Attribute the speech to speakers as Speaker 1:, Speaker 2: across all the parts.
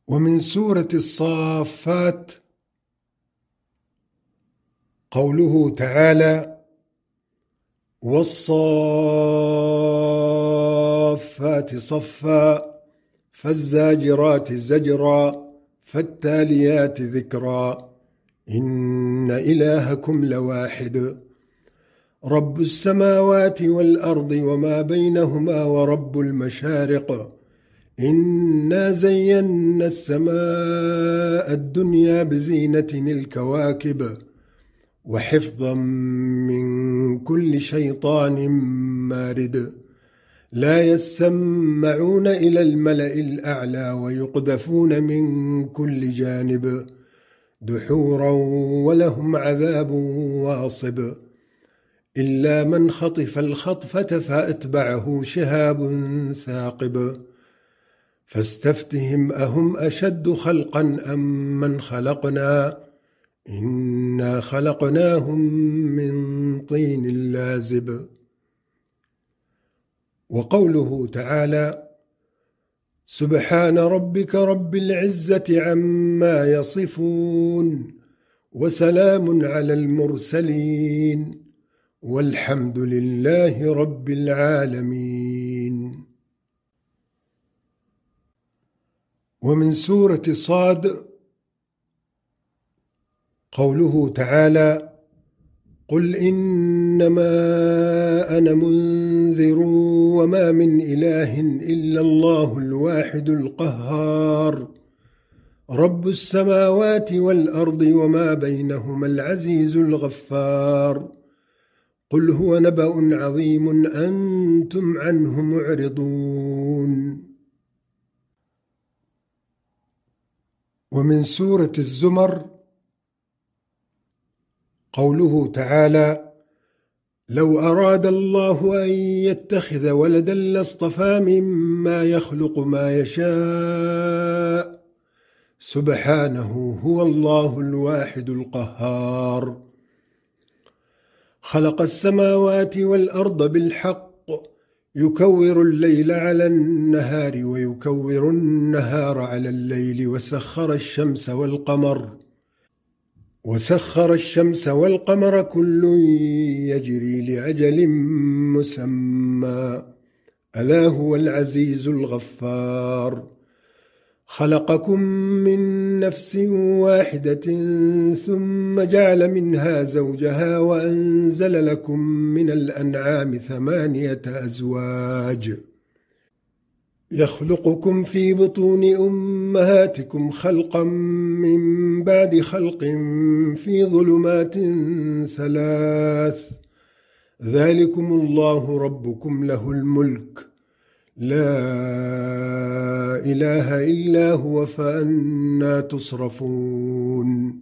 Speaker 1: ومن سورة الصافات قوله تعالى: والصافات صفا فالزاجرات زجرا فالتاليات ذكرا إن إلهكم لواحد رب السماوات والأرض وما بينهما ورب المشارق إنا زينا السماء الدنيا بزينة الكواكب وحفظا من كل شيطان مارد لا يسمعون إلى الملأ الأعلى ويقذفون من كل جانب دحورا ولهم عذاب واصب إلا من خطف الخطفة فأتبعه شهاب ثاقب فاستفتهم أهم أشد خلقا أم من خلقنا إنا خلقناهم من طين لازب. وقوله تعالى: سبحان ربك رب العزة عما يصفون وسلام على المرسلين والحمد لله رب العالمين. ومن سورة صاد قوله تعالى: قل إنما أنا منذر وما من إله إلا الله الواحد القهار رب السماوات والأرض وما بينهما العزيز الغفار قل هو نبأ عظيم أنتم عنه معرضون. ومن سورة الزمر قوله تعالى: لو أراد الله أن يتخذ ولدا لاصطفى مما يخلق ما يشاء سبحانه هو الله الواحد القهار خلق السماوات والأرض بالحق يكور الليل على النهار ويكور النهار على الليل وسخر الشمس والقمر كل يجري لأجل مسمى ألا هو العزيز الغفار خلقكم من نفس واحدة ثم جعل منها زوجها وأنزل لكم من الأنعام 8 أزواج يخلقكم في بطون أمهاتكم خلقا من بعد خلق في ظلمات 3 ذلكم الله ربكم له الملك لا إله إلا هو فأنى تصرفون.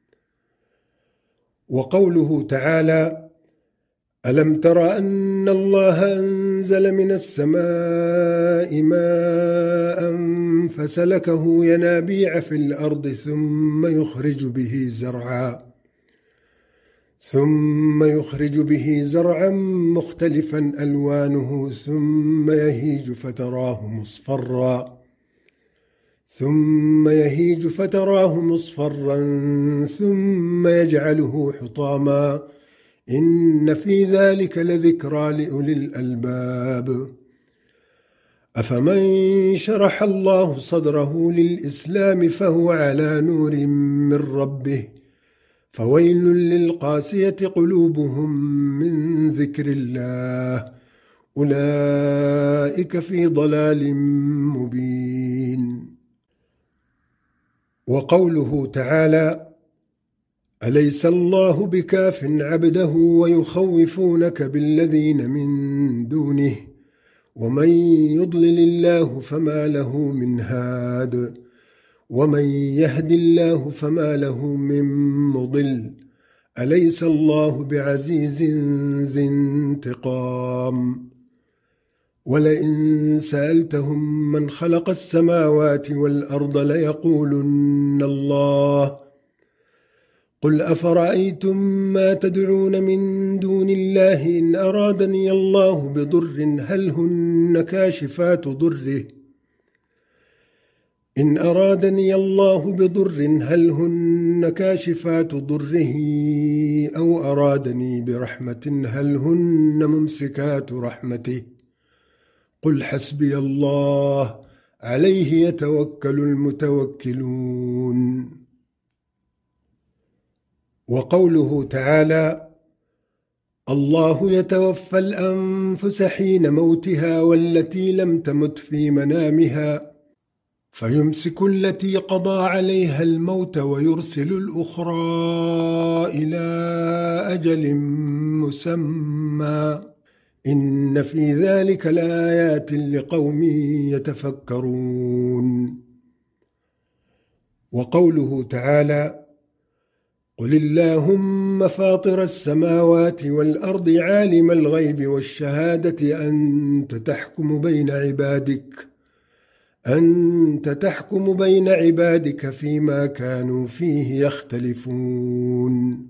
Speaker 1: وقوله تعالى: ألم تر أن الله أنزل من السماء ماء فسلكه ينابيع في الأرض ثم يخرج به زرعا مختلفا ألوانه ثم يهيج فتراه مصفرا ثم يجعله حطاما إن في ذلك لذكرى لأولي الألباب أفمن شرح الله صدره للإسلام فهو على نور من ربه فويل للقاسية قلوبهم من ذكر الله أولئك في ضلال مبين. وقوله تعالى: أليس الله بكاف عبده ويخوفونك بالذين من دونه ومن يضلل الله فما له من هاد ومن يهد الله فما له من مضل أليس الله بعزيز ذي انتقام ولئن سألتهم من خلق السماوات والأرض ليقولن الله قل أفرأيتم ما تدعون من دون الله إن أرادني الله بضر هل هن كاشفات ضره إن أرادني الله بضر هل هن كاشفات ضره أو أرادني برحمة هل هن ممسكات رحمته قل حسبي الله عليه يتوكل المتوكلون. وقوله تعالى: الله يتوفى الأنفس حين موتها والتي لم تمت في منامها فيمسك التي قضى عليها الموت ويرسل الأخرى إلى أجل مسمى إن في ذلك لآيات لقوم يتفكرون. وقوله تعالى: قل اللهم فاطر السماوات والأرض عالم الغيب والشهادة أنت تحكم بين عبادك فيما كانوا فيه يختلفون.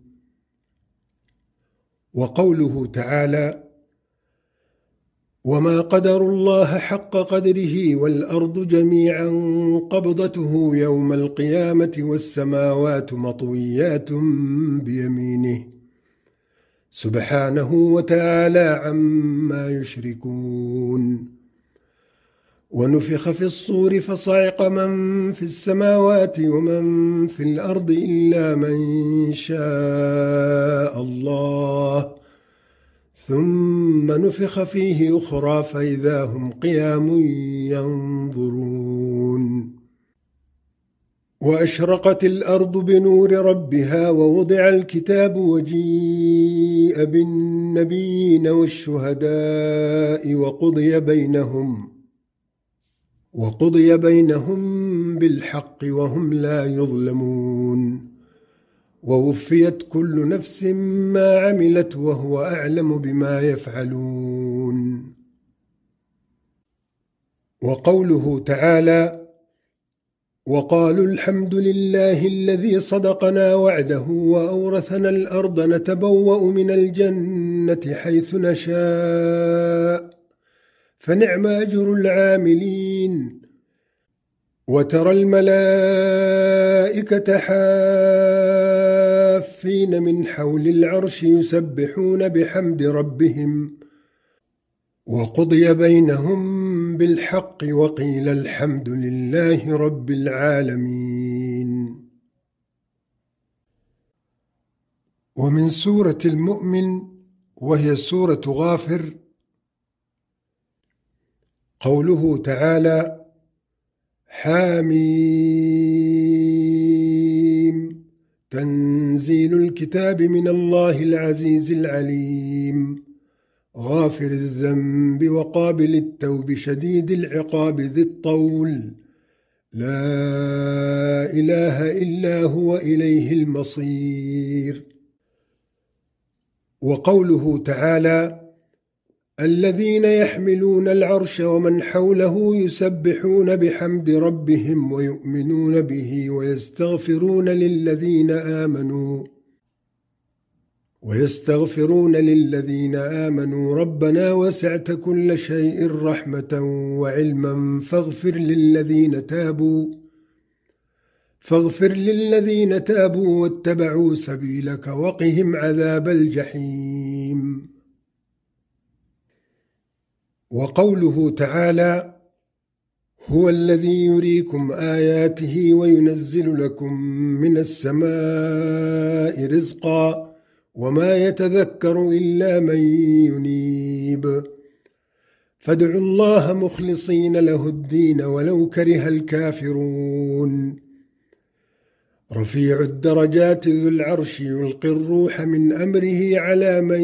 Speaker 1: وقوله تعالى: وما قدروا الله حق قدره والأرض جميعا قبضته يوم القيامة والسماوات مطويات بيمينه سبحانه وتعالى عما يشركون. ونفخ في الصور فصعق من في السماوات ومن في الأرض إلا من شاء الله ثم نفخ فيه أخرى فإذا هم قيام ينظرون. وأشرقت الأرض بنور ربها ووضع الكتاب وجيء بالنبيين والشهداء وقضي بينهم بالحق وهم لا يظلمون ووفيت كل نفس ما عملت وهو أعلم بما يفعلون. وقوله تعالى: وقالوا الحمد لله الذي صدقنا وعده وأورثنا الأرض نتبوأ من الجنة حيث نشاء فنعم أجر العاملين. وترى الملائكة حافين من حول العرش يسبحون بحمد ربهم وقضي بينهم بالحق وقيل الحمد لله رب العالمين. ومن سورة المؤمن وهي سورة غافر قوله تعالى: حاميم تنزيل الكتاب من الله العزيز العليم غافر الذنب وقابل التوب شديد العقاب ذي الطول لا إله إلا هو إليه المصير. وقوله تعالى: الذين يحملون العرش ومن حوله يسبحون بحمد ربهم ويؤمنون به ويستغفرون للذين آمنوا ربنا وسعت كل شيء رحمة وعلما فاغفر للذين تابوا واتبعوا سبيلك وقهم عذاب الجحيم. وقوله تعالى: هو الذي يريكم آياته وينزل لكم من السماء رزقا وما يتذكر إلا من ينيب فادعوا الله مخلصين له الدين ولو كره الكافرون. رفيع الدرجات ذو العرش يلقي الروح من أمره على من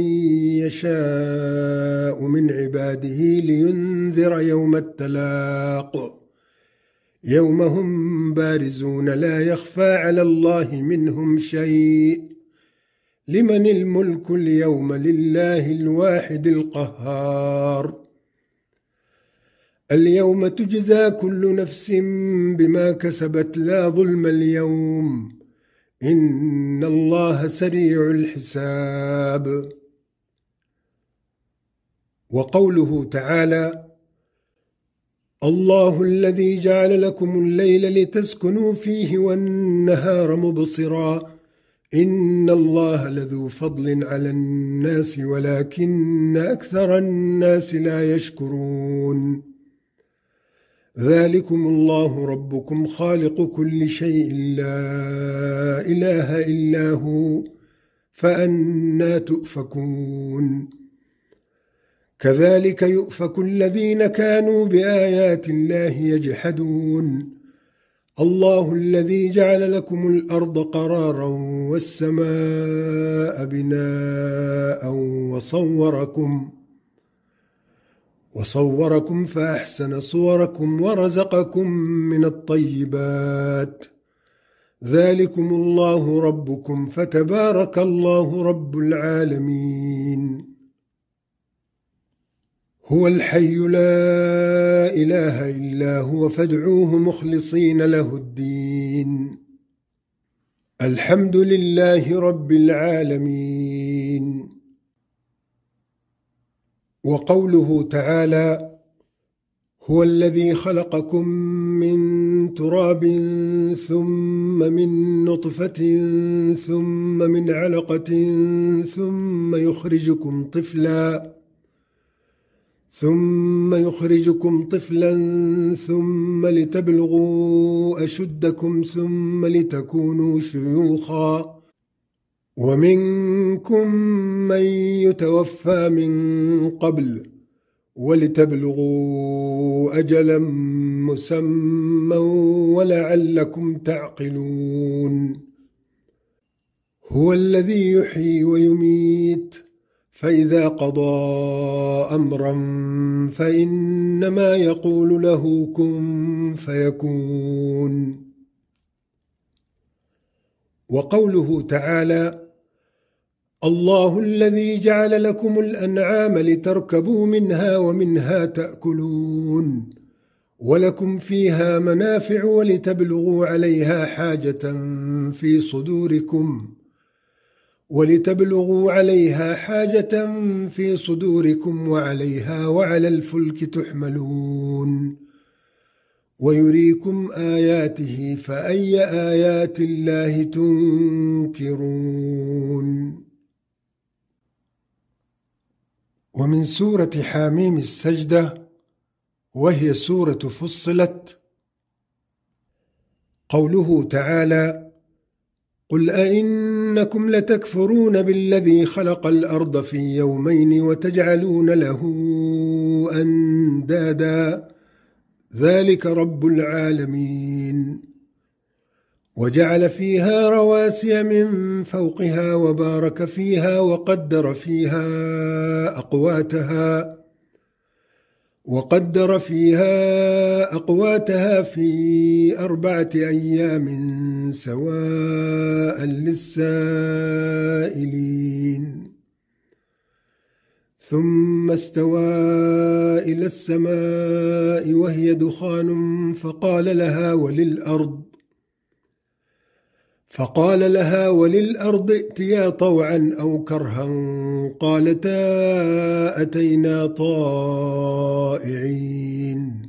Speaker 1: يشاء من عباده لينذر يوم التلاق يوم هم بارزون لا يخفى على الله منهم شيء لمن الملك اليوم لله الواحد القهار. اليوم تجزى كل نفس بما كسبت لا ظلم اليوم إن الله سريع الحساب. وقوله تعالى: الله الذي جعل لكم الليل لتسكنوا فيه والنهار مبصرا إن الله لذو فضل على الناس ولكن أكثر الناس لا يشكرون ذلكم الله ربكم خالق كل شيء لا إله إلا هو فأنى تؤفكون كذلك يؤفك الذين كانوا بآيات الله يجحدون الله الذي جعل لكم الأرض قرارا والسماء بناء وصوركم فأحسن صوركم ورزقكم من الطيبات ذلكم الله ربكم فتبارك الله رب العالمين هو الحي لا إله إلا هو فادعوه مخلصين له الدين الحمد لله رب العالمين وقوله تعالى هو الذي خلقكم من تراب ثم من نطفة ثم من علقة ثم يخرجكم طفلا ثم لتبلغوا أشدكم ثم لتكونوا شيوخا ومنكم من يتوفى من قبل ولتبلغوا أجلا مسمى ولعلكم تعقلون هو الذي يحيي ويميت فإذا قضى أمرا فإنما يقول له كن فيكون وقوله تعالى الله الذي جعل لكم الأنعام لتركبوا منها ومنها تأكلون ولكم فيها منافع ولتبلغوا عليها حاجة في صدوركم وعليها وعلى الفلك تحملون ويريكم آياته فأي آيات الله تنكرون ومن سورة حاميم السجدة وهي سورة فصلت قوله تعالى قل أئنكم لتكفرون بالذي خلق الأرض في يومين وتجعلون له أندادا ذلك رب العالمين وجعل فيها رواسي من فوقها وبارك فيها وقدر فيها أقواتها في 4 أيام سواء للسائلين ثم استوى إلى السماء وهي دخان فقال لها وللأرض ائتيا طوعا أو كرها قالتا أتينا طائعين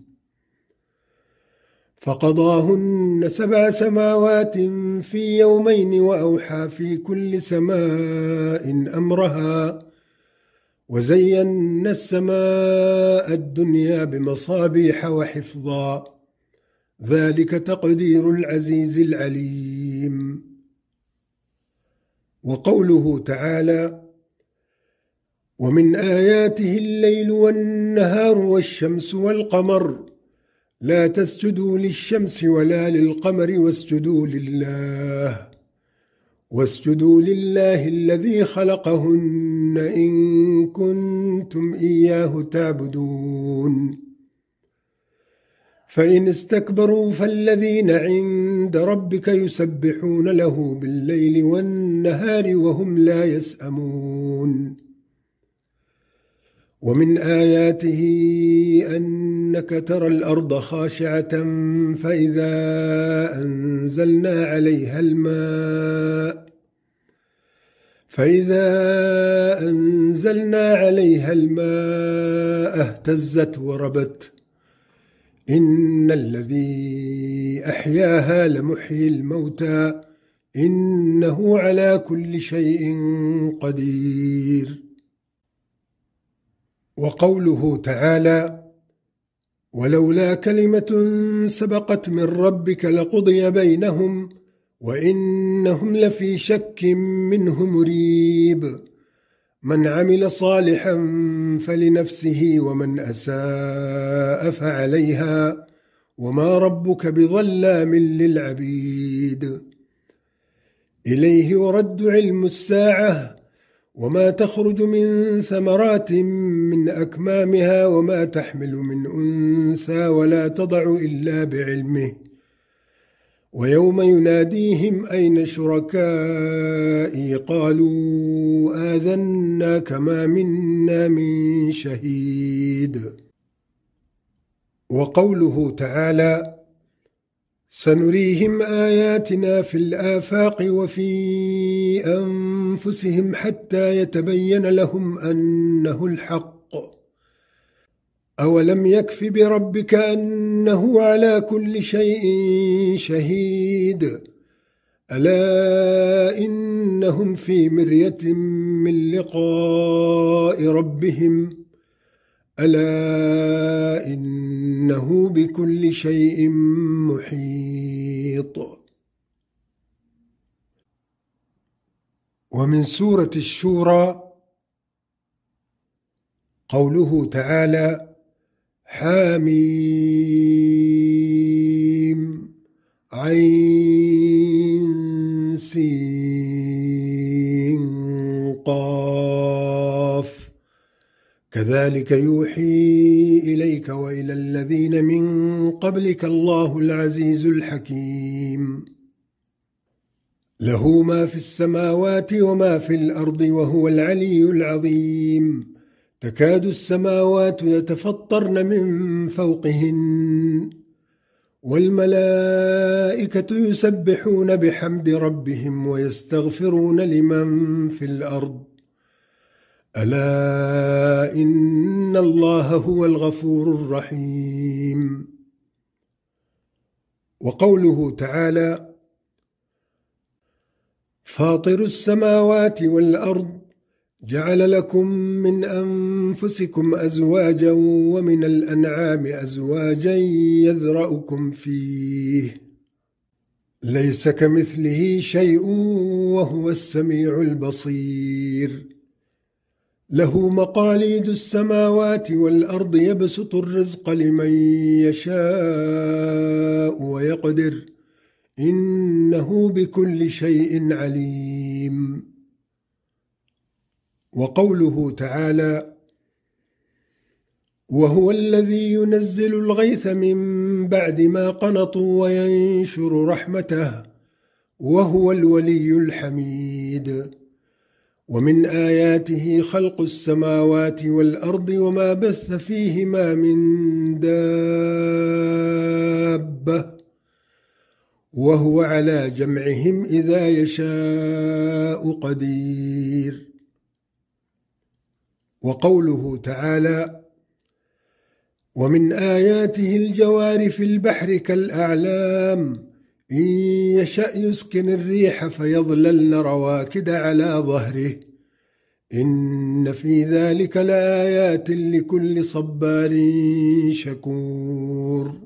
Speaker 1: فقضاهن 7 سماوات في يومين وأوحى في كل سماء أمرها وزينا السماء الدنيا بمصابيح وحفظا ذلك تقدير العزيز العليم وقوله تعالى ومن آياته الليل والنهار والشمس والقمر لا تسجدوا للشمس ولا للقمر واسجدوا لله الذي خلقهن إن كنتم إياه تعبدون فإن استكبروا فالذين عند ربك يسبحون له بالليل والنهار وهم لا يسأمون ومن آياته أنك ترى الأرض خاشعة فإذا أنزلنا عليها الماء اهتزت وربت إن الذي أحياها لمحيي الموتى إنه على كل شيء قدير. وقوله تعالى: ولولا كلمة سبقت من ربك لقضي بينهم وإنهم لفي شك منه مريب. من عمل صالحا فلنفسه ومن أساء فعليها وما ربك بظلام للعبيد. إليه يرد علم الساعة وما تخرج من ثمرات من أكمامها وما تحمل من أنثى ولا تضع إلا بعلمه. ويوم يناديهم أين شركائي قالوا آذناك ما منا من شهيد. وقوله تعالى: سنريهم آياتنا في الآفاق وفي أنفسهم حتى يتبين لهم أنه الحق. أولم يكف بربك أنه على كل شيء شهيد. ألا إنهم في مرية من لقاء ربهم ألا إنه بكل شيء محيط. ومن سورة الشورى قوله تعالى: حاميم عين سين قاف كذلك يوحي إليك وإلى الذين من قبلك الله العزيز الحكيم. له ما في السماوات وما في الأرض وهو العلي العظيم. تكاد السماوات يتفطرن من فوقهن والملائكة يسبحون بحمد ربهم ويستغفرون لمن في الأرض ألا إن الله هو الغفور الرحيم. وقوله تعالى: فاطر السماوات والأرض جعل لكم من أنفسكم أزواجا ومن الأنعام أزواجا يذرأكم فيه ليس كمثله شيء وهو السميع البصير. له مقاليد السماوات والأرض يبسط الرزق لمن يشاء ويقدر إنه بكل شيء عليم. وقوله تعالى: وهو الذي ينزل الغيث من بعد ما قنطوا وينشر رحمته وهو الولي الحميد. ومن آياته خلق السماوات والأرض وما بث فيهما من دابة وهو على جمعهم إذا يشاء قدير. وقوله تعالى: ومن آياته الجوار في البحر كالأعلام إن يشأ يسكن الريح فيظللن رواكد على ظهره إن في ذلك لآيات لكل صبار شكور.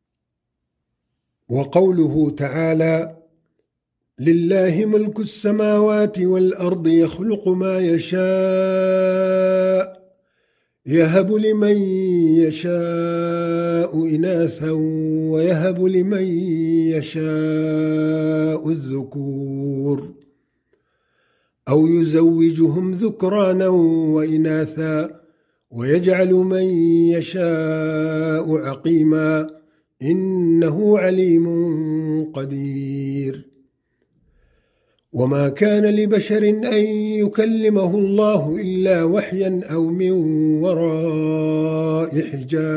Speaker 1: وقوله تعالى: لله ملك السماوات والأرض يخلق ما يشاء يهب لمن يشاء إناثا ويهب لمن يشاء الذكور أو يزوجهم ذكرانا وإناثا ويجعل من يشاء عقيما إنه عليم قدير. وما كان لبشر أن يكلمه الله إلا وحيا أو من وراء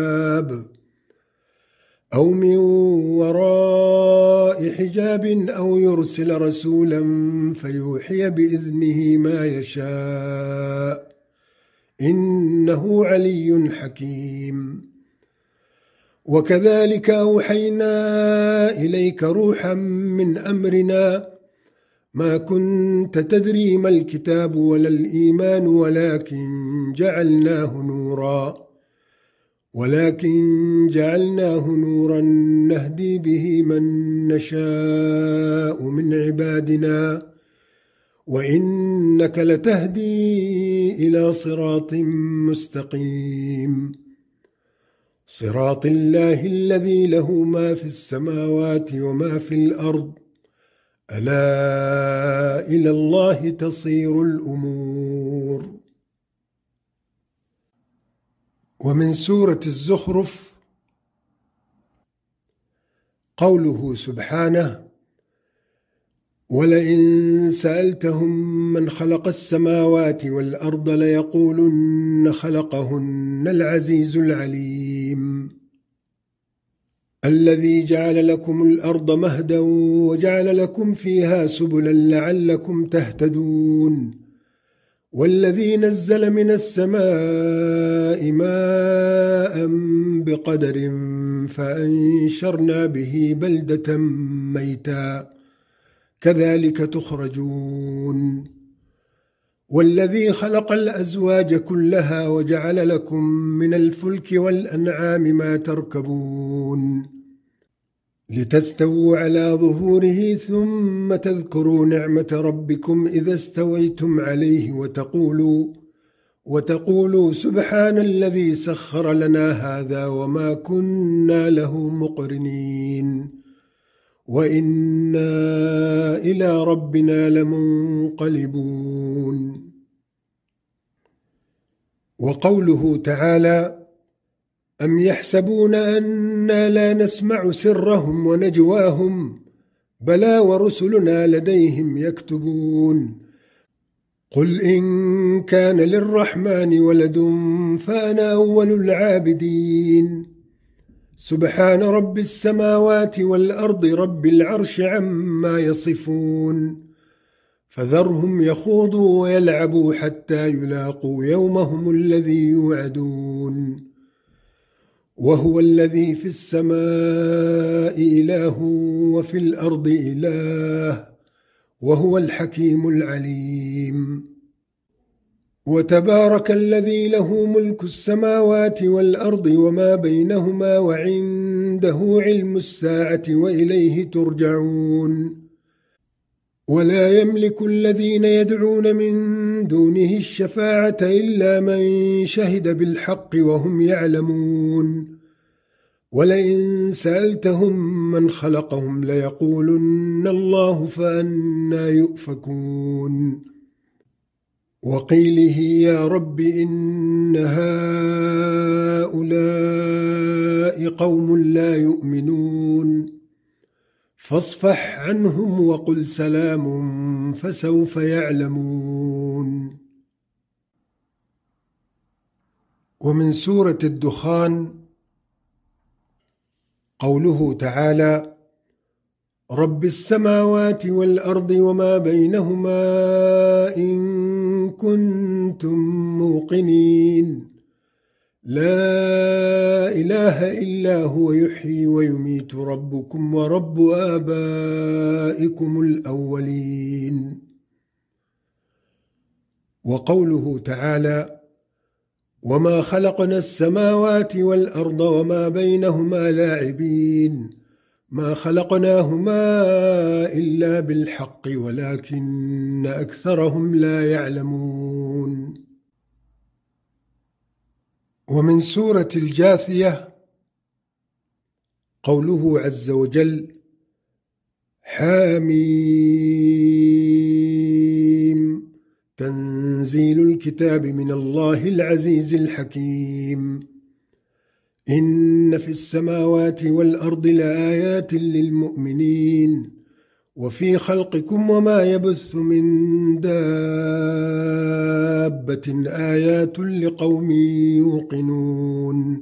Speaker 1: حجاب أو يرسل رسولا فيوحي بإذنه ما يشاء إنه علي حكيم. وكذلك أوحينا إليك روحا من أمرنا ما كنت تدري ما الكتاب ولا الإيمان ولكن جعلناه نورا نهدي به من نشاء من عبادنا وإنك لتهدي إلى صراط مستقيم صراط الله الذي له ما في السماوات وما في الأرض ألا إلى الله تصير الأمور. ومن سورة الزخرف قوله سبحانه: ولئن سألتهم من خلق السماوات والأرض ليقولن خلقهن العزيز العليم الذي جعل لكم الأرض مهدا وجعل لكم فيها سبلا لعلكم تهتدون والذي نزل من السماء ماء بقدر فأنشرنا به بلدة ميتا كذلك تخرجون والذي خلق الأزواج كلها وجعل لكم من الفلك والأنعام ما تركبون لتستووا على ظهوره ثم تذكروا نعمة ربكم إذا استويتم عليه وتقولوا سبحان الذي سخر لنا هذا وما كنا له مقرنين وإنا إلى ربنا لمنقلبون. وقوله تعالى: أم يحسبون أنا لا نسمع سرهم ونجواهم بلى ورسلنا لديهم يكتبون قل إن كان للرحمن ولد فأنا أول العابدين سبحان رب السماوات والأرض رب العرش عما يصفون فذرهم يخوضوا ويلعبوا حتى يلاقوا يومهم الذي يوعدون وهو الذي في السماء إله وفي الأرض إله وهو الحكيم العليم. وتبارك الذي له ملك السماوات والأرض وما بينهما وعنده علم الساعة وإليه ترجعون. ولا يملك الذين يدعون من دونه الشفاعة إلا من شهد بالحق وهم يعلمون ولئن سألتهم من خلقهم ليقولن الله فأنى يؤفكون. وقيله يا رب إن هؤلاء قوم لا يؤمنون فاصفح عنهم وقل سلام فسوف يعلمون. ومن سورة الدخان قوله تعالى: رب السماوات والأرض وما بينهما إن كنتم موقنين لا إله إلا هو يحيي ويميت ربكم ورب آبائكم الأولين. وقوله تعالى: وما خلقنا السماوات والأرض وما بينهما لاعبين ما خلقناهما إلا بالحق ولكن أكثرهم لا يعلمون. ومن سورة الجاثية قوله عز وجل: حاميم تنزيل الكتاب من الله العزيز الحكيم إن في السماوات والأرض لآيات للمؤمنين وفي خلقكم وما يبث من دابة آيات لقوم يوقنون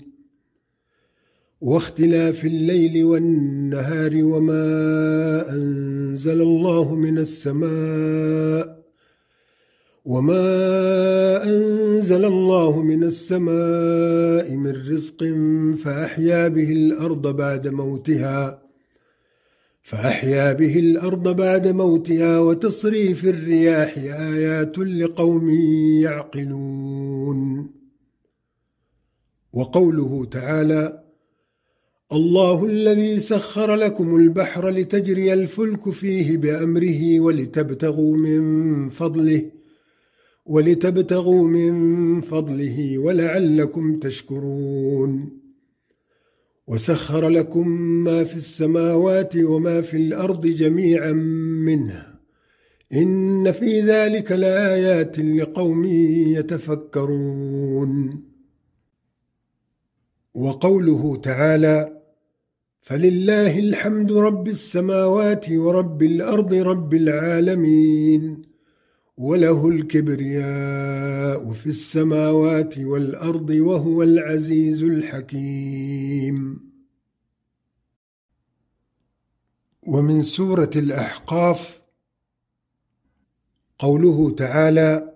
Speaker 1: واختلاف الليل والنهار وما أنزل الله من السماء وما أنزل الله من السماء من رزق فأحيا به الأرض بعد موتها وتصريف الرياح آيات لقوم يعقلون. وقوله تعالى: الله الذي سخر لكم البحر لتجري الفلك فيه بأمره ولتبتغوا من فضله ولعلكم تشكرون. وسخر لكم ما في السماوات وما في الأرض جميعا منه إن في ذلك لآيات لقوم يتفكرون. وقوله تعالى: فلله الحمد رب السماوات ورب الأرض رب العالمين وله الكبرياء في السماوات والأرض وهو العزيز الحكيم. ومن سورة الأحقاف قوله تعالى: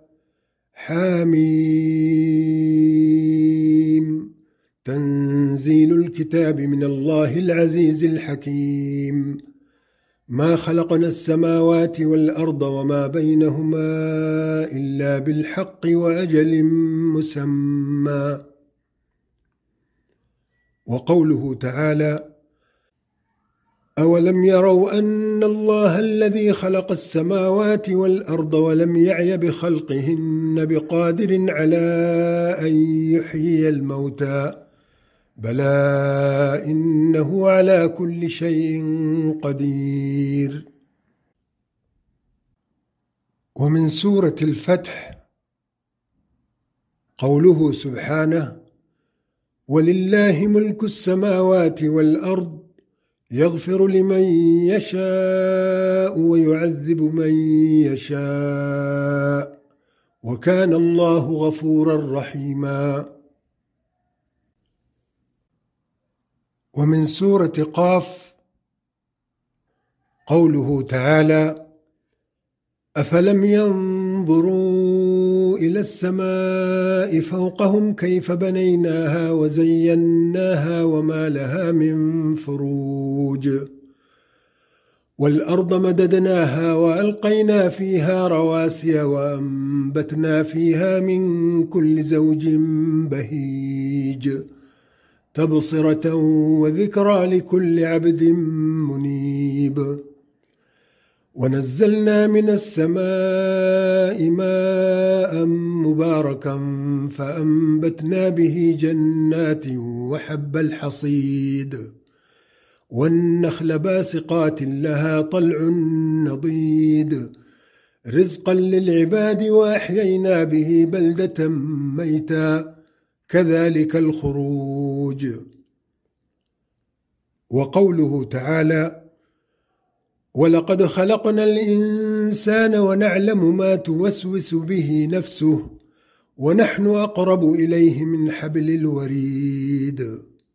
Speaker 1: حاميم تنزيل الكتاب من الله العزيز الحكيم ما خلقنا السماوات والأرض وما بينهما إلا بالحق وأجل مسمى. وقوله تعالى: أولم يروا أن الله الذي خلق السماوات والأرض ولم يعي بخلقهن بقادر على أن يحيي الموتى بلى إنه على كل شيء قدير. ومن سورة الفتح قوله سبحانه: ولله ملك السماوات والأرض يغفر لمن يشاء ويعذب من يشاء وكان الله غفورا رحيما. ومن سورة قاف قوله تعالى: أفلم ينظروا إلى السماء فوقهم كيف بنيناها وزيناها وما لها من فروج والأرض مددناها وألقينا فيها رواسي وأنبتنا فيها من كل زوج بهيج تبصرة وذكرى لكل عبد منيب. ونزلنا من السماء ماء مباركا فأنبتنا به جنات وحب الحصيد والنخل باسقات لها طلع نضيد رزقا للعباد وأحيينا به بلدة ميتا كذلك الخروج. وقوله تعالى: ولقد خلقنا الإنسان ونعلم ما توسوس به نفسه ونحن أقرب إليه من حبل الوريد.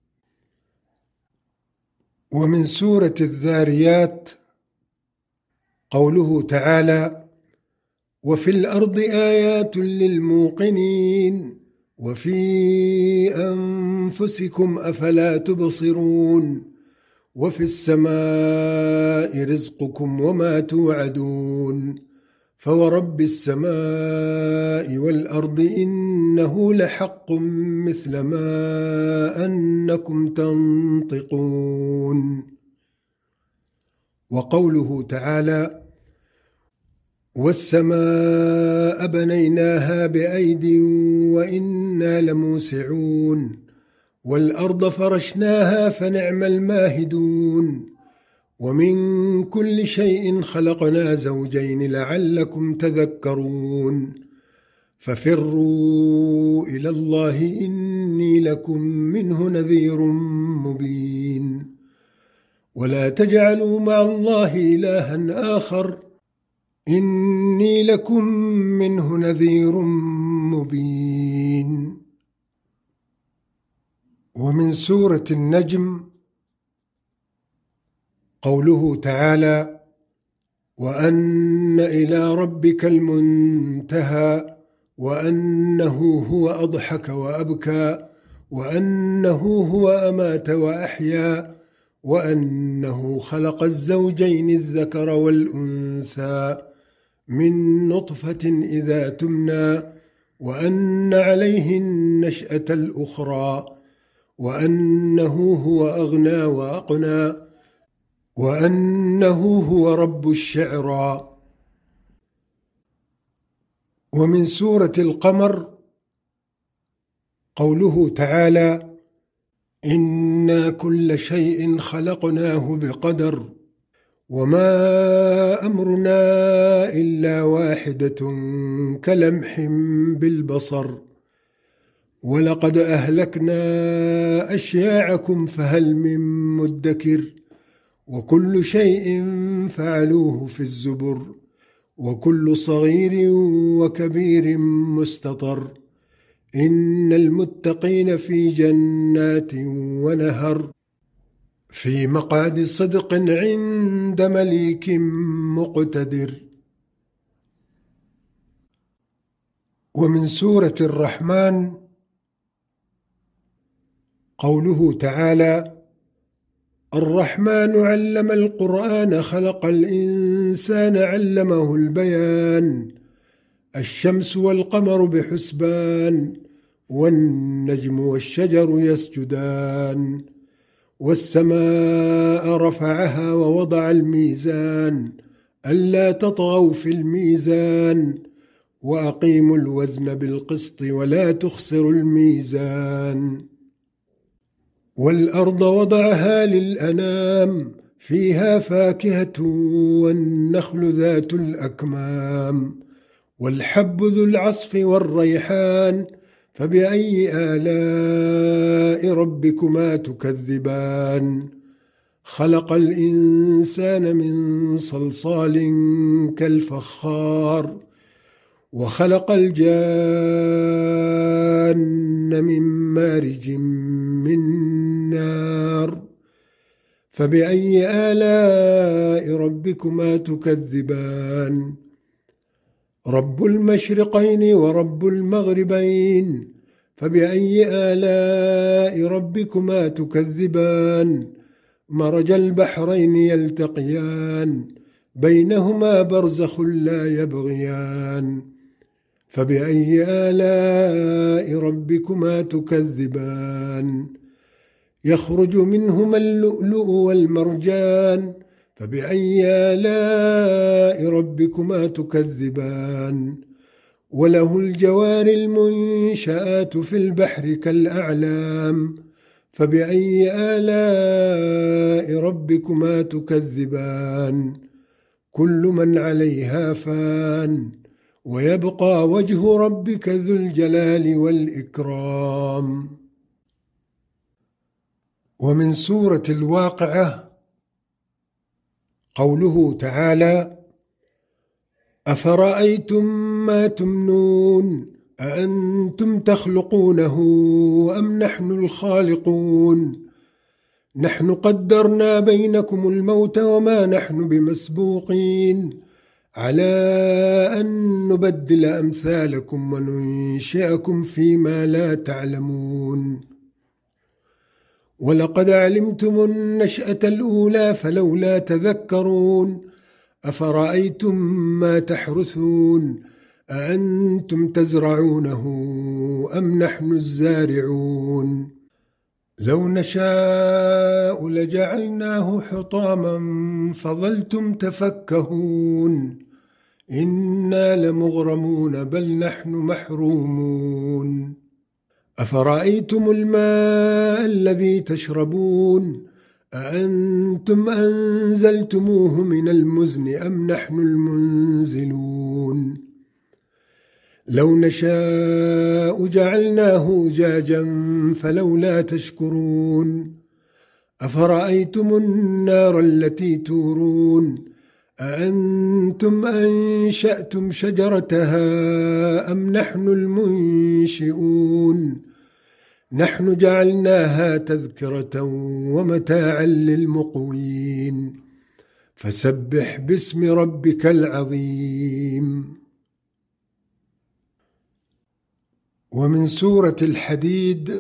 Speaker 1: ومن سورة الذاريات قوله تعالى: وفي الأرض آيات للموقنين وفي أنفسكم أفلا تبصرون وفي السماء رزقكم وما توعدون فورب السماء والأرض إنه لحق مثل ما أنكم تنطقون. وقوله تعالى: والسماء بنيناها بأيد وإنا لموسعون والأرض فرشناها فنعم الماهدون ومن كل شيء خلقنا زوجين لعلكم تذكرون ففروا إلى الله إني لكم منه نذير مبين ولا تجعلوا مع الله إلها آخر إني لكم منه نذير مبين. ومن سورة النجم قوله تعالى: وأن إلى ربك المنتهى، وأنه هو أضحك وأبكى، وأنه هو أمات وأحيا، وأنه خلق الزوجين الذكر والأنثى من نطفة إذا تمنى، وأن عليه النشأة الأخرى، وأنه هو أغنى وأقنى، وأنه هو رب الشعرى. ومن سورة القمر قوله تعالى: إنا كل شيء خلقناه بقدر وما أمرنا إلا واحدة كلمح بالبصر ولقد أهلكنا أشياعكم فهل من مدكر وكل شيء فعلوه في الزبر وكل صغير وكبير مستطر إن المتقين في جنات ونهر في مقعد صدق عند مليك مقتدر. ومن سورة الرحمن قوله تعالى: الرحمن علم القرآن خلق الإنسان علمه البيان الشمس والقمر بحسبان والنجم والشجر يسجدان والسماء رفعها ووضع الميزان ألا تطغوا في الميزان وأقيموا الوزن بالقسط ولا تخسروا الميزان والأرض وضعها للأنام فيها فاكهة والنخل ذات الأكمام والحب ذو العصف والريحان فبأي آلاء ربكما تكذبان خلق الإنسان من صلصال كالفخار وخلق الجان من مارج من نار فبأي آلاء ربكما تكذبان رب المشرقين ورب المغربين فبأي آلاء ربكما تكذبان مرج البحرين يلتقيان بينهما برزخ لا يبغيان فبأي آلاء ربكما تكذبان يخرج منهما اللؤلؤ والمرجان فبأي آلاء ربكما تكذبان وله الجوار المنشآت في البحر كالأعلام فبأي آلاء ربكما تكذبان كل من عليها فان ويبقى وجه ربك ذو الجلال والإكرام. ومن سورة الواقعة قوله تعالى: أفرأيتم ما تمنون أأنتم تخلقونه أم نحن الخالقون نحن قدرنا بينكم الموت وما نحن بمسبوقين على أن نبدل أمثالكم وننشئكم فيما لا تعلمون ولقد علمتم النشأة الأولى فلولا تذكرون أفرأيتم ما تحرثون أأنتم تزرعونه أم نحن الزارعون لو نشاء لجعلناه حطاما فظلتم تفكهون إنا لمغرمون بل نحن محرومون أفرأيتم الماء الذي تشربون أأنتم أنزلتموه من المزن أم نحن المنزلون لو نشاء جعلناه أجاجا فلولا تشكرون أفرأيتم النار التي تورون أأنتم أنشأتم شجرتها أم نحن المنشئون نحن جعلناها تذكرة ومتاعا للمقوين فسبح باسم ربك العظيم. ومن سورة الحديد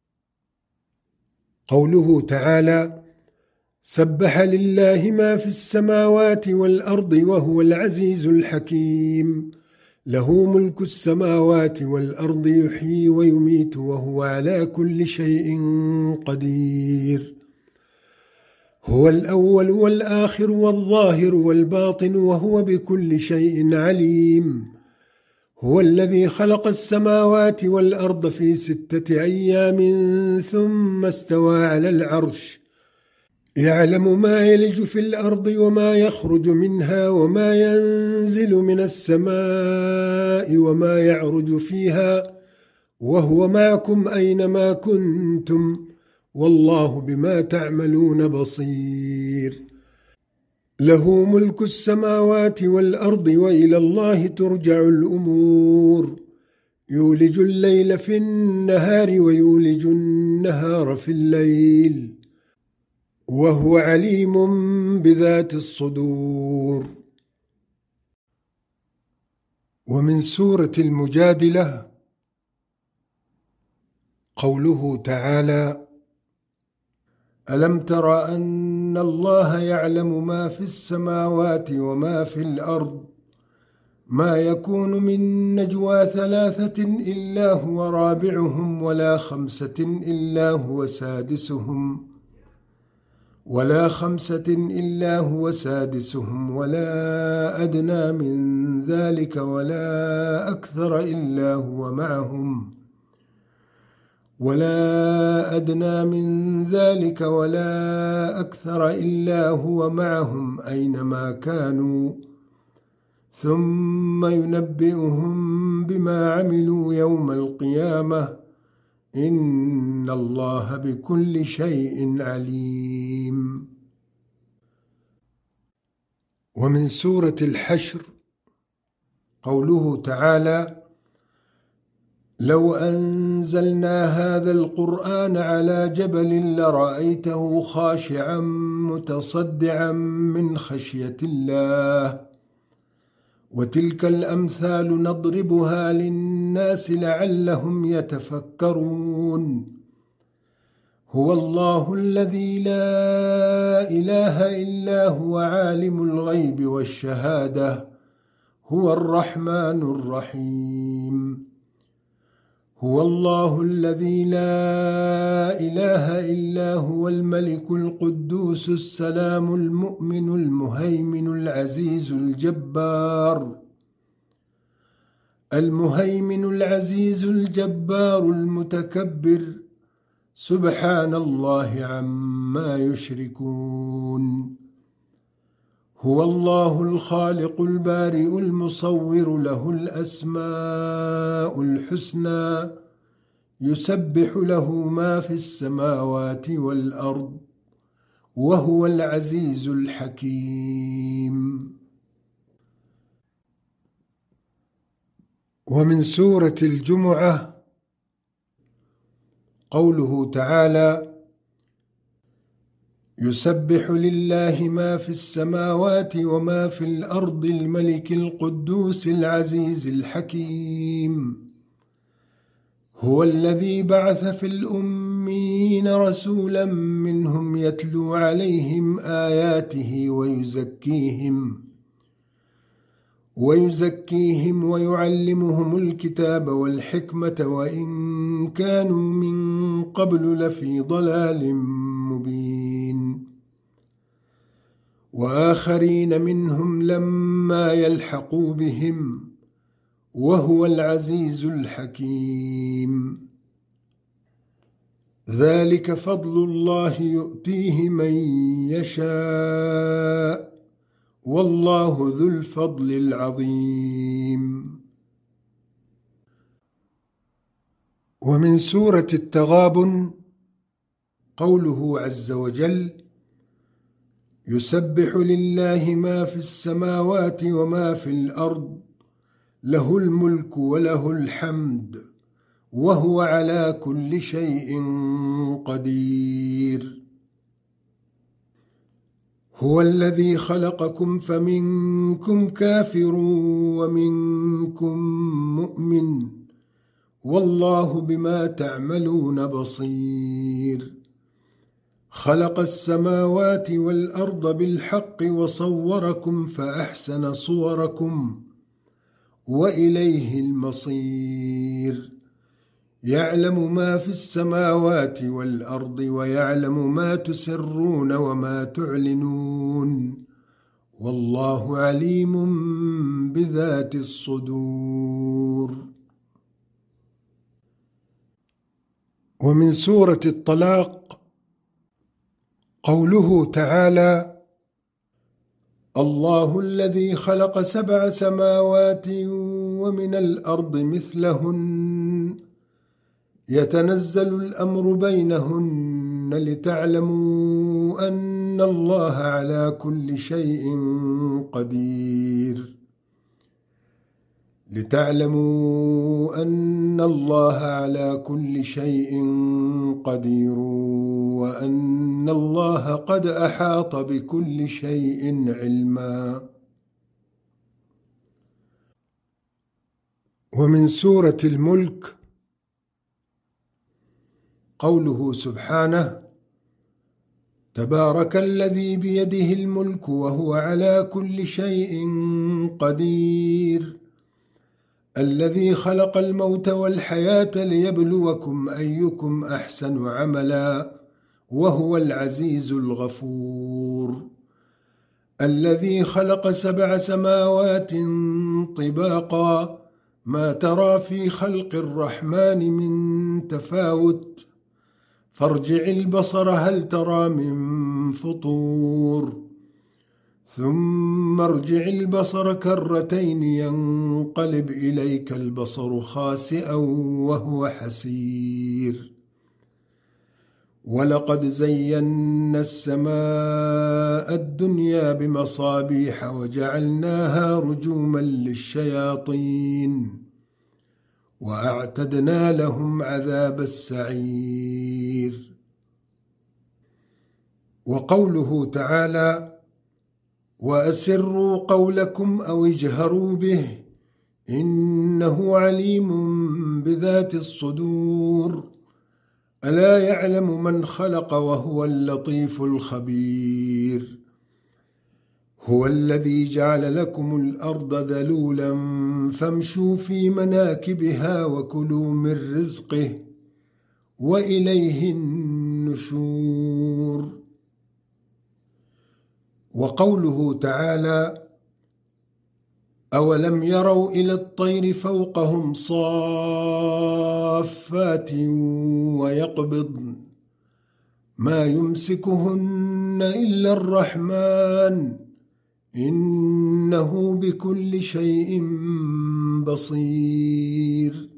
Speaker 1: قوله تعالى: سبح لله ما في السماوات والأرض وهو العزيز الحكيم، له ملك السماوات والأرض يحيي ويميت وهو على كل شيء قدير. هو الأول والآخر والظاهر والباطن وهو بكل شيء عليم. هو الذي خلق السماوات والأرض في 6 أيام ثم استوى على العرش، يعلم ما يلج في الأرض وما يخرج منها وما ينزل من السماء وما يعرج فيها، وهو معكم أينما كنتم، والله بما تعملون بصير. له ملك السماوات والأرض وإلى الله ترجع الأمور. يولج الليل في النهار ويولج النهار في الليل، وهو عليم بذات الصدور. ومن سورة المجادلة قوله تعالى: ألم تر أن الله يعلم ما في السماوات وما في الأرض، ما يكون من نجوى 3 إلا هو رابعهم ولا 5 إلا هو سادسهم ولا أدنى من ذلك ولا أكثر إلا هو معهم أينما كانوا، ثم ينبئهم بما عملوا يوم القيامة، إن الله بكل شيء عليم. ومن سورة الحشر قوله تعالى: لو أنزلنا هذا القرآن على جبل لرأيته خاشعا متصدعا من خشية الله، وتلك الأمثال نضربها للناس لعلهم يتفكرون. هو الله الذي لا إله إلا هو عالم الغيب والشهادة، هو الرحمن الرحيم. هو الله الذي لا إله إلا هو الملك القدوس السلام المؤمن المهيمن العزيز الجبار المتكبر، سبحان الله عما يشركون. هو الله الخالق البارئ المصور، له الأسماء الحسنى، يسبح له ما في السماوات والأرض، وهو العزيز الحكيم. ومن سورة الجمعة قوله تعالى: يسبح لله ما في السماوات وما في الأرض الملك القدوس العزيز الحكيم. هو الذي بعث في الأميين رسولا منهم يتلو عليهم آياته ويزكيهم ويعلمهم الكتاب والحكمة وإن كانوا من قبل لفي ضلال مبين. وآخرين منهم لما يلحقوا بهم، وهو العزيز الحكيم. ذلك فضل الله يؤتيه من يشاء، والله ذو الفضل العظيم. ومن سورة التغابن قوله عز وجل: يسبح لله ما في السماوات وما في الأرض، له الملك وله الحمد، وهو على كل شيء قدير. هو الذي خلقكم فمنكم كافر ومنكم مؤمن والله بما تعملون بصير خلق السماوات والأرض بالحق وصوركم فأحسن صوركم وإليه المصير يعلم ما في السماوات والأرض ويعلم ما تسرون وما تعلنون والله عليم بذات الصدور. ومن سورة الطلاق قوله تعالى: الله الذي خلق 7 سماوات ومن الأرض مثلهن يتنزل الأمر بينهن لتعلموا أن الله على كل شيء قدير وأن الله قد أحاط بكل شيء علما. ومن سورة الملك قوله سبحانه: تبارك الذي بيده الملك وهو على كل شيء قدير الذي خلق الموت والحياة ليبلوكم أيكم أحسن عملا وهو العزيز الغفور الذي خلق 7 سماوات طباقا ما ترى في خلق الرحمن من تفاوت فارجع البصر هل ترى من فطور ثم ارجع البصر كرتين ينقلب إليك البصر خاسئا وهو حسير ولقد زينا السماء الدنيا بمصابيح وجعلناها رجوما للشياطين وأعتدنا لهم عذاب السعير. وقوله تعالى: وأسروا قولكم أو اجهروا به إنه عليم بذات الصدور ألا يعلم من خلق وهو اللطيف الخبير هو الذي جعل لكم الأرض ذلولا فامشوا في مناكبها وكلوا من رزقه وإليه النشور. وقوله تعالى: أولم يروا إلى الطير فوقهم صافات ويقبضن ما يمسكهن إلا الرحمن إنه بكل شيء بصير.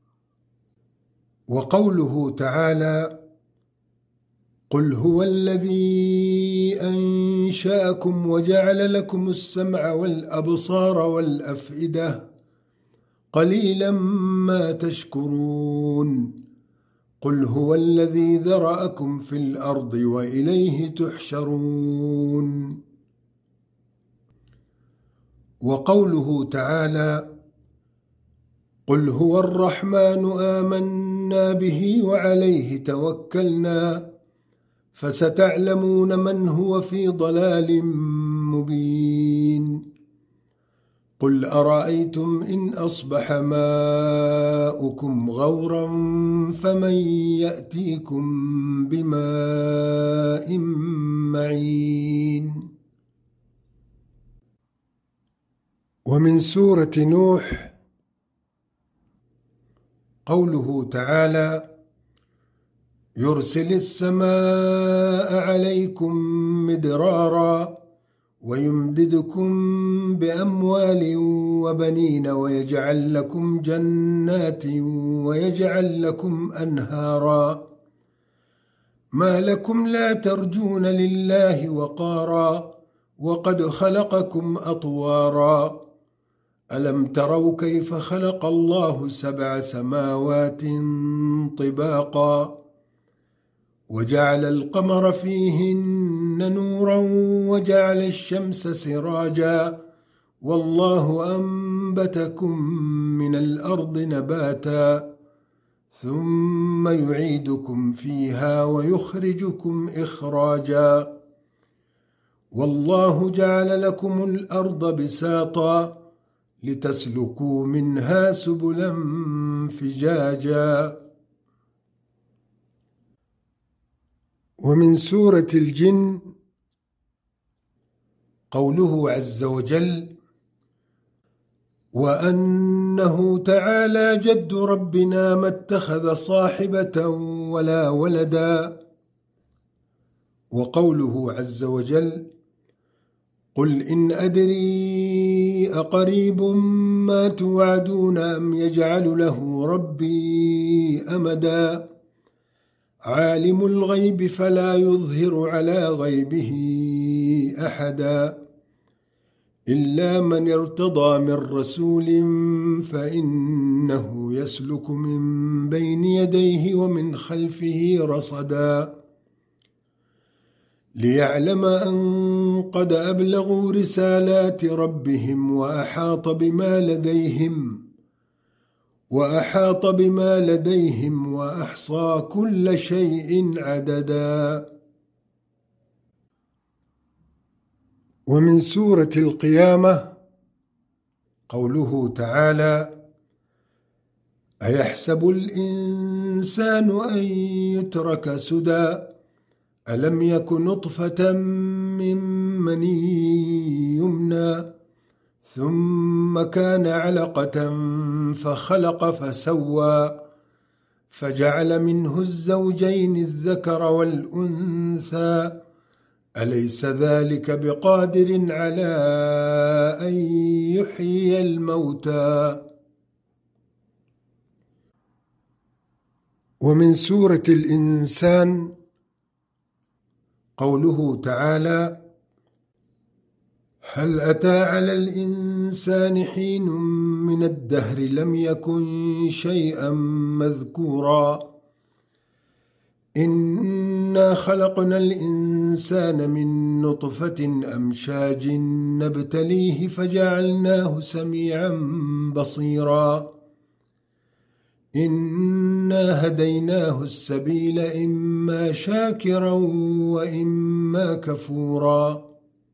Speaker 1: وقوله تعالى: قل هو الذي أنشأكم وجعل لكم السمع والأبصار والأفئدة قليلا ما تشكرون قل هو الذي ذرأكم في الأرض وإليه تحشرون. وقوله تعالى: قل هو الرحمن آمنا به وعليه توكلنا فستعلمون من هو في ضلال مبين قل أرأيتم إن أصبح ماؤكم غورا فمن يأتيكم بماء معين. ومن سورة نوح قوله تعالى: يرسل السماء عليكم مدرارا ويمددكم بأموال وبنين ويجعل لكم جنات ويجعل لكم أنهارا ما لكم لا ترجون لله وقارا وقد خلقكم أطوارا ألم تروا كيف خلق الله 7 سماوات طباقا وجعل القمر فيهن فيهن نورا وجعل الشمس سراجا والله أنبتكم من الأرض نباتا ثم يعيدكم فيها ويخرجكم إخراجا والله جعل لكم الأرض بساطا لتسلكوا منها سبلا فجاجا. ومن سورة الجن قوله عز وجل: وأنه تعالى جد ربنا ما اتخذ صاحبة ولا ولدا. وقوله عز وجل: قل إن أدري أقريب ما توعدون أم يجعل له ربي أمدا عالم الغيب فلا يظهر على غيبه أحدا إلا من ارتضى من رسول فإنه يسلك من بين يديه ومن خلفه رصدا ليعلم أن قد أبلغوا رسالات ربهم وأحاط بما لديهم وأحصى كل شيء عددا. ومن سورة القيامة قوله تعالى: أيحسب الإنسان أن يترك سدى ألم يك نطفة من مني يمنى ثم كان علقة فخلق فسوى فجعل منه الزوجين الذكر والأنثى أليس ذلك بقادر على أن يحيي الموتى. ومن سورة الإنسان قوله تعالى: هل أتى على الإنسان حين من الدهر لم يكن شيئا مذكورا إنا خلقنا الإنسان من نطفة أمشاج نبتليه فجعلناه سميعا بصيرا إنا هديناه السبيل إما شاكرا وإما كفورا.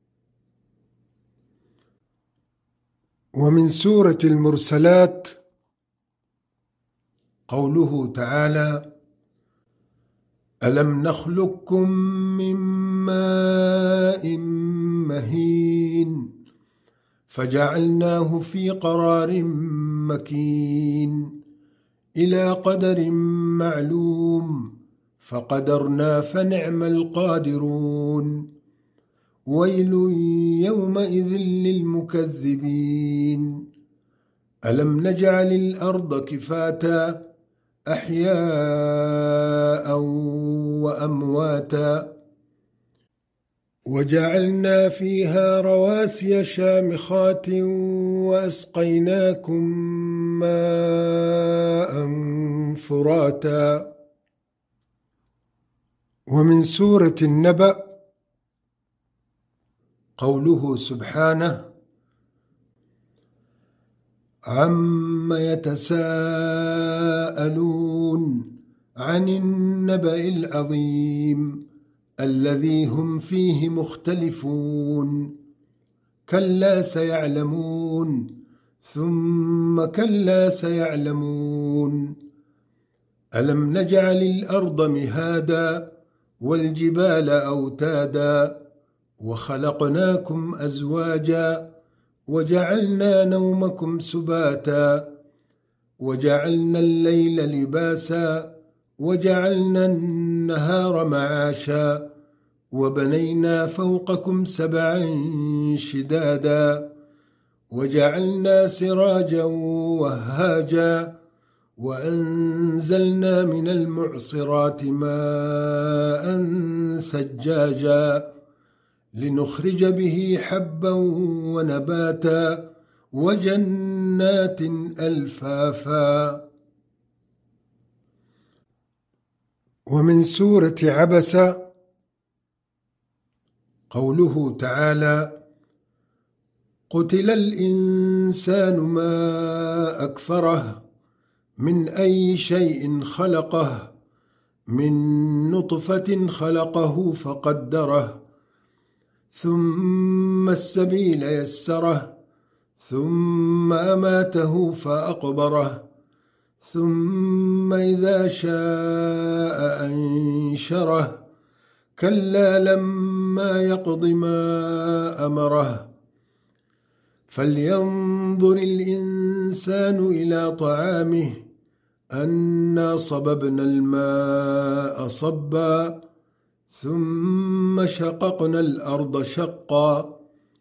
Speaker 1: ومن سورة المرسلات قوله تعالى: ألم نخلقكم من ماء مهين فجعلناه في قرار مكين إلى قدر معلوم فقدرنا فنعم القادرون ويل يومئذ للمكذبين ألم نجعل الأرض كفاتا أحياء وأمواتا وجعلنا فيها رواسي شامخات وأسقيناكم ماء فراتا. ومن سورة النبأ قوله سبحانه: عم يتساءلون عن النبأ العظيم الذي هم فيه مختلفون كلا سيعلمون ثم كلا سيعلمون ألم نجعل الأرض مهادا والجبال أوتادا وخلقناكم أزواجا وجعلنا نومكم سباتا وجعلنا الليل لباسا وجعلنا النهار معاشا وبنينا فوقكم سبعا شدادا وجعلنا سراجا وهاجا وأنزلنا من المعصرات ماء ثجاجا لنخرج به حبا ونباتا وجنات ألفافا. ومن سورة عبس قوله تعالى: قتل الإنسان ما أكفره من أي شيء خلقه من نطفة خلقه فقدره ثم السبيل يسره ثم أماته فأقبره ثم إذا شاء أنشره كلا لما يقض ما أمره فلينظر الإنسان إلى طعامه أنا صببنا الماء صبا ثم شققنا الأرض شقا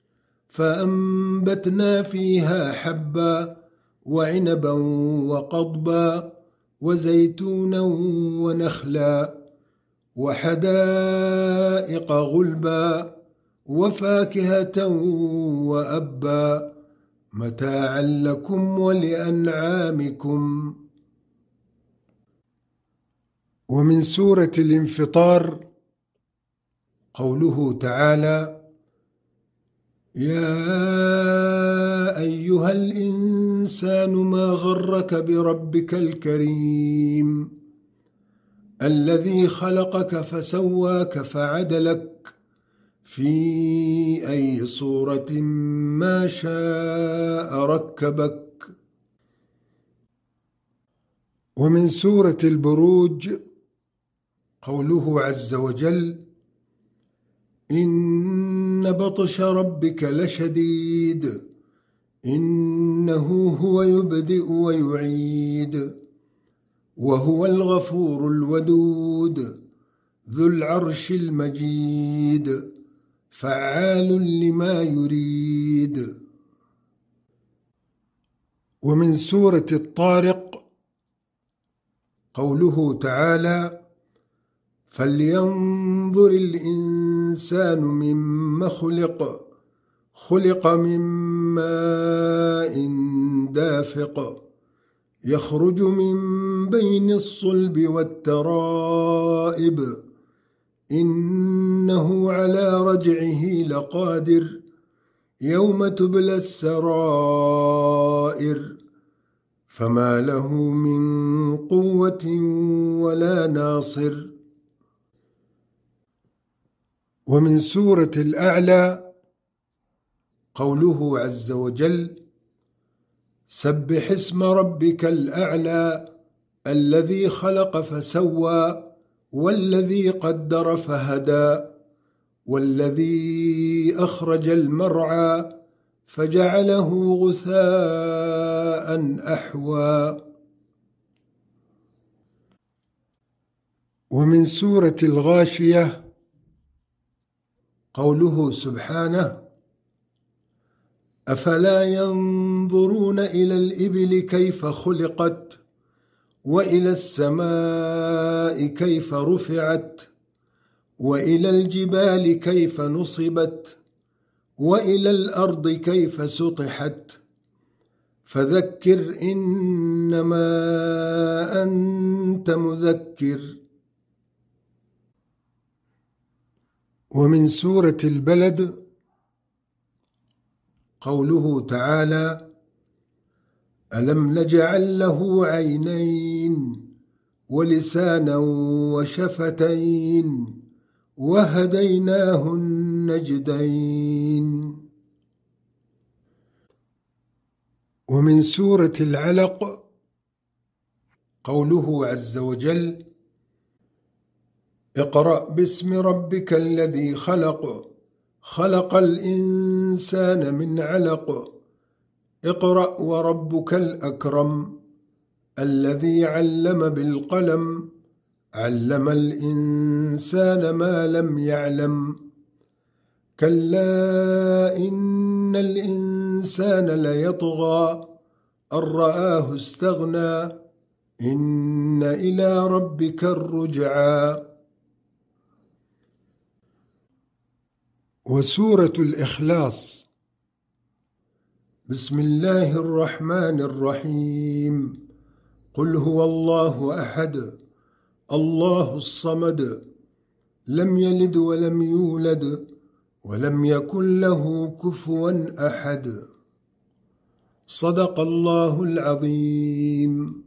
Speaker 1: فأنبتنا فيها حبا وعنبا وقضبا وزيتونا ونخلا وحدائق غلبا وفاكهة وأبا متاعا لكم ولأنعامكم. ومن سورة الانفطار قوله تعالى: يا أيها الإنسان ما غرك بربك الكريم الذي خلقك فسواك فعدلك في أي صورة ما شاء ركبك. ومن سورة البروج قوله عز وجل: إن بطش ربك لشديد إنه هو يبدئ ويعيد وهو الغفور الودود ذو العرش المجيد فعال لما يريد. ومن سورة الطارق قوله تعالى: فلينظر الإنسان مما خلق من ماء دافق يخرج من بين الصلب والترائب إنه على رجعه لقادر يوم تبلى السرائر فما له من قوة ولا ناصر. ومن سورة الأعلى قوله عز وجل: سبح اسم ربك الأعلى الذي خلق فسوى والذي قدر فهدى والذي أخرج المرعى فجعله غثاء أحوى. ومن سورة الغاشية قوله سبحانه: أفلا ينظرون إلى الإبل كيف خلقت وإلى السماء كيف رفعت وإلى الجبال كيف نصبت وإلى الأرض كيف سطحت فذكر إنما أنت مذكر. ومن سورة البلد قوله تعالى: ألم نجعل له عينين ولسانا وشفتين وهديناه النجدين. ومن سورة العلق قوله عز وجل: اقرأ باسم ربك الذي خلق الإنسان من علق اقرأ وربك الأكرم الذي علم بالقلم علم الإنسان ما لم يعلم كلا إن الإنسان ليطغى أن رآه استغنى إن إلى ربك الرجعى. وسورة الإخلاص بسم الله الرحمن الرحيم قل هو الله أحد الله الصمد لم يلد ولم يولد ولم يكن له كفوا أحد. صدق الله العظيم.